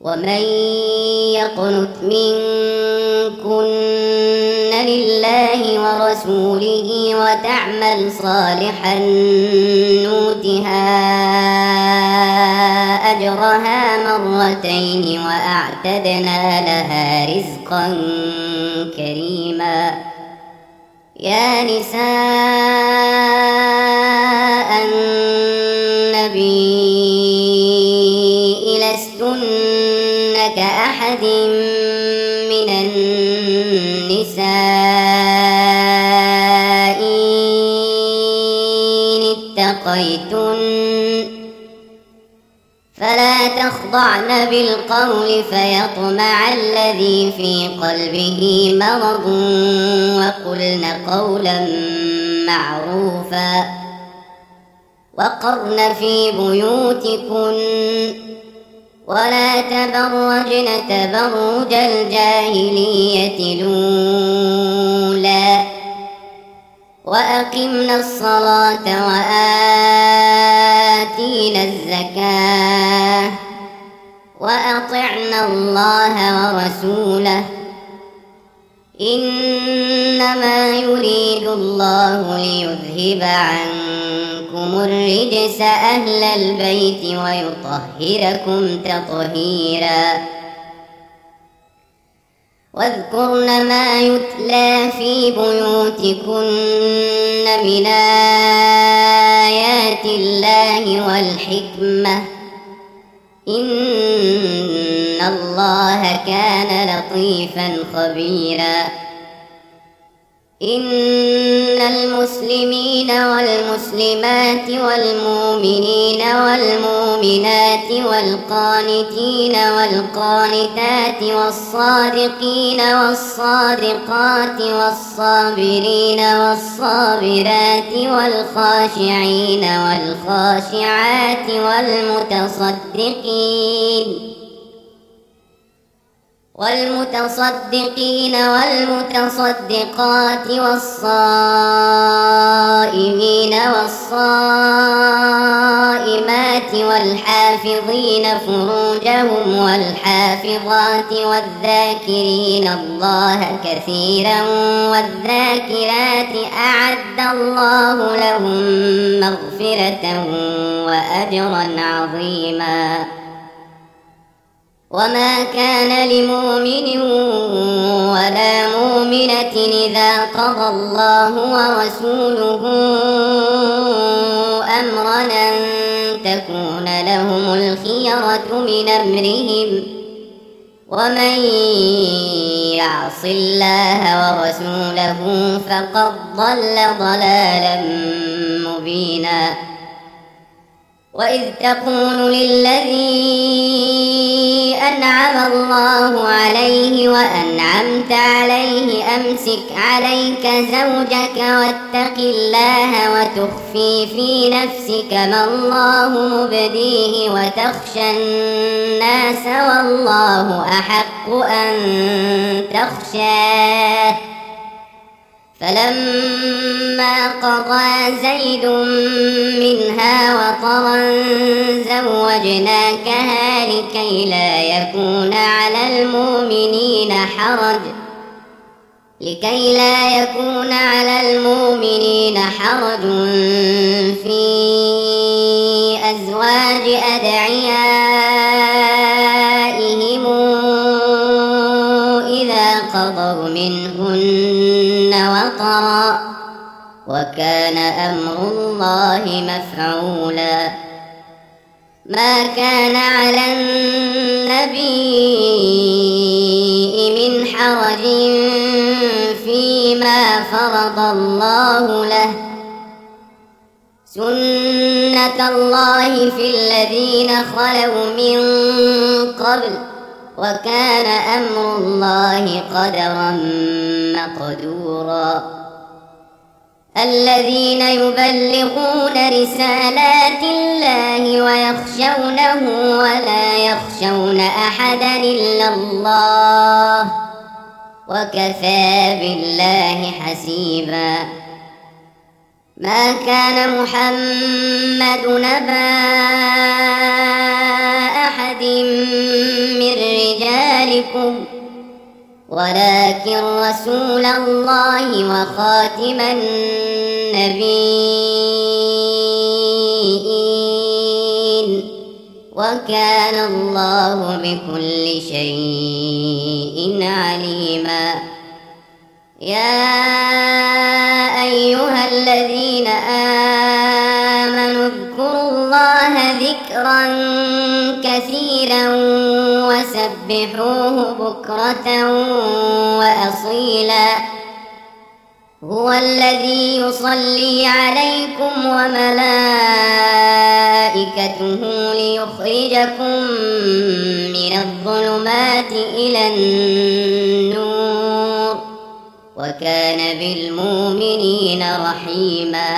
ومن يقنت منكن لله ورسوله وتعمل صالحا نؤتها أجرها مرتين وأعتدنا لها رزقا كريما. يا نساء النبي لستن كأحد من النساء إن اتقيتن فلا تخضعن بالقول فيطمع الذي في قلبه مرض وقلن قولا معروفا وقرن في بيوتكن ولا تبرجن تبرج الجاهلية الأولى وأقمنا الصلاة وآتينا الزكاة وأطعنا الله ورسوله إنما يريد الله ليذهب عنكم الرجس أهل البيت ويطهركم تطهيرا. واذكرن ما يتلى في بيوتكن من آيات الله والحكمة إن الله كان لطيفا خبيرا. إن المسلمين والمسلمات والمؤمنين والمؤمنات والقانتين والقانتات والصادقين والصادقات والصابرين والصابرات والخاشعين والخاشعات والمتصدقين والمتصدقات والصائمين والصائمات والحافظين فروجهم والحافظات والذاكرين الله كثيرا والذاكرات أعد الله لهم مغفرة وأجرا عظيما. وما كان لمؤمن ولا مؤمنة إذا قضى الله ورسوله أمرا أن تكون لهم الخيرة من أمرهم ومن يعص الله ورسوله فقد ضل ضلالا مبينا. وإذ تقول للذي أنعم الله عليه وأنعمت عليه أمسك عليك زوجك واتق الله وتخفي في نفسك ما الله مبديه وتخشى الناس والله أحق أن تخشاه فلما قضى زيد منها وطرا زوجناكها لكي لا يكون على المؤمنين حرج في أزواج أدعيائهم إذا قضوا منهن وطرا وكان أمر الله مفعولا. ما كان على النبي من حرج فيما فرض الله له سنة الله في الذين خلوا من قبل وكان أمر الله قدرا مقدورا. الذين يبلغون رسالات الله ويخشونه ولا يخشون أحدا إلا الله وكفى بالله حسيبا. ما كان محمد نبا أحد من أموالكم ولكن رسول الله وخاتم النبيين وكان الله بكل شيء عليما. يا أيها الذين آمنوا اذكروا الله ذكرا كثيرا وسبحوه بكرة وأصيلا. هو الذي يصلي عليكم وملائكته ليخرجكم من الظلمات إلى النور وكان بالمؤمنين رحيما.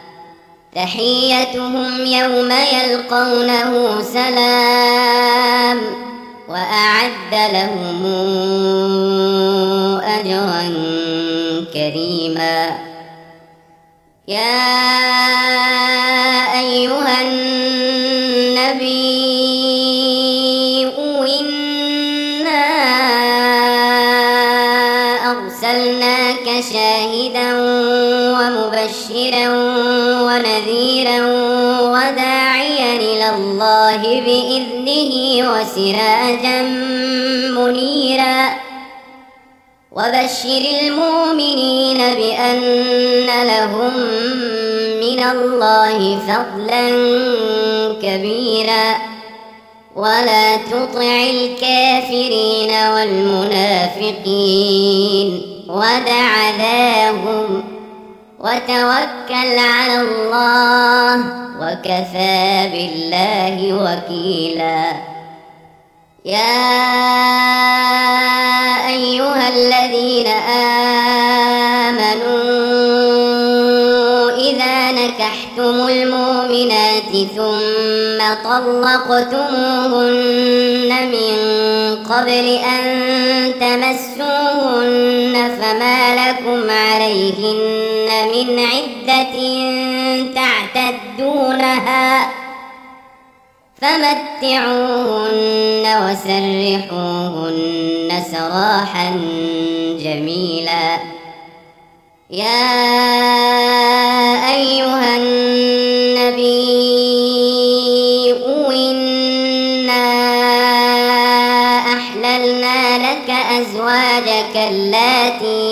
تحيتهم يوم يلقونه سلام وأعد لهم أجرا كريما. يا أيها النبي إنا أرسلناك شاهدا ومبشرا ونذيرا وداعيا إلى الله بإذنه وسراجا منيرا. وبشر المؤمنين بأن لهم من الله فضلا كبيرا ولا تطع الكافرين والمنافقين ودع ذاهم وتوكل على الله وكفى بالله وكيلا. يا أيها الذين آمنوا إذا نكحتم المؤمنات ثم طلقتموهن من قبل أن تمسوهن فما لكم عليهن من عدة تعتدونها فمتعوهن وسرحوهن سراحا جميلا. يا أيها النبي إنا أحللنا لك أزواجك اللاتي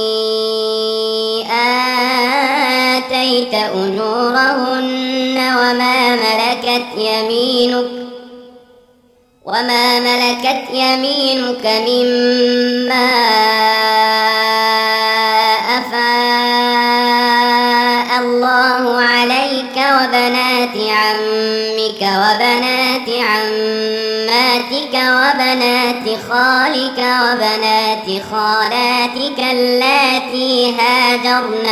آتيت أجورهن وما ملكت يمينك مما أفاء الله عليك وبنات عمك وبنات عماتك وبنات خالك وبنات خالاتك اللاتي هاجرن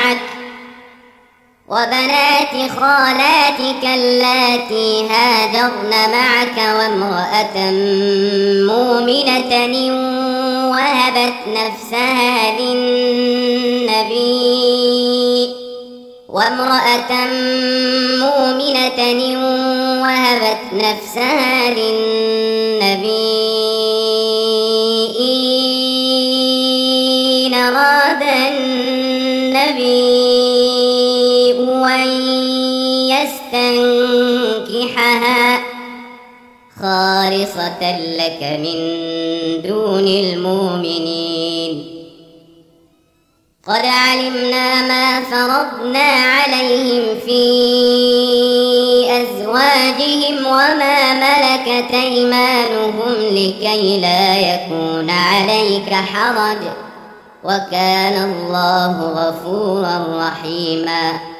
معك وامرأة مؤمنة وهبت نفسها للنبي إن أراد النبي أن يستنكحها خالصة لك من دون المؤمنين. قد علمنا ما فرضنا عليهم في أزواجهم وما ملكت أيمانهم لكي لا يكون عليك حرج وكان الله غفورا رحيما.